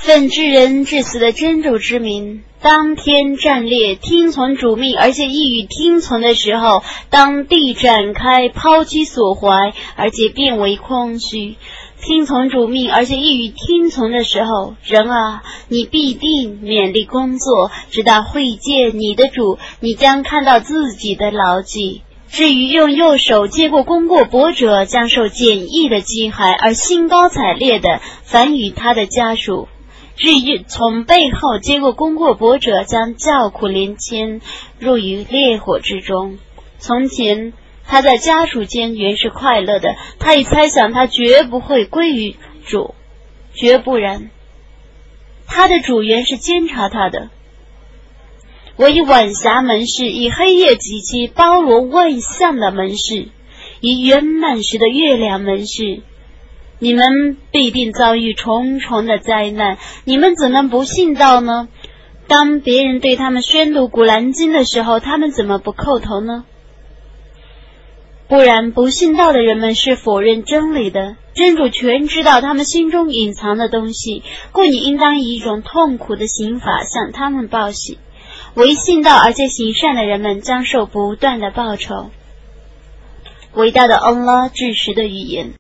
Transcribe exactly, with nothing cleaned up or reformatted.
奉至人至死的真主之名，当天战列，听从主命，而且意欲听从的时候，当地展开，抛弃所怀，而且变为空虚。听从主命，而且意欲听从的时候，人啊，你必定勉力工作，直到会见你的主，你将看到自己的牢记。至于用右手接过功过簿者，将受简易的饥害，而兴高采烈的反与他的家属。至于从背后接过功过簿者，将叫苦连天，入于烈火之中。从前他在家属间原是快乐的，他已猜想他绝不会归于主，绝不然。他的主原是监察他的。我以晚霞门市，以黑夜及其包罗万象的门市，以圆满时的月亮门市。你们必定遭遇重重的灾难，你们怎能不信道呢？当别人对他们宣读古兰经的时候，他们怎么不叩头呢？不然不信道的人们是否认真理的，真主全知道他们心中隐藏的东西，故你应当以一种痛苦的刑罚向他们报喜。唯信道而且行善的人们将受不断的报酬。伟大的安拉至实的语言。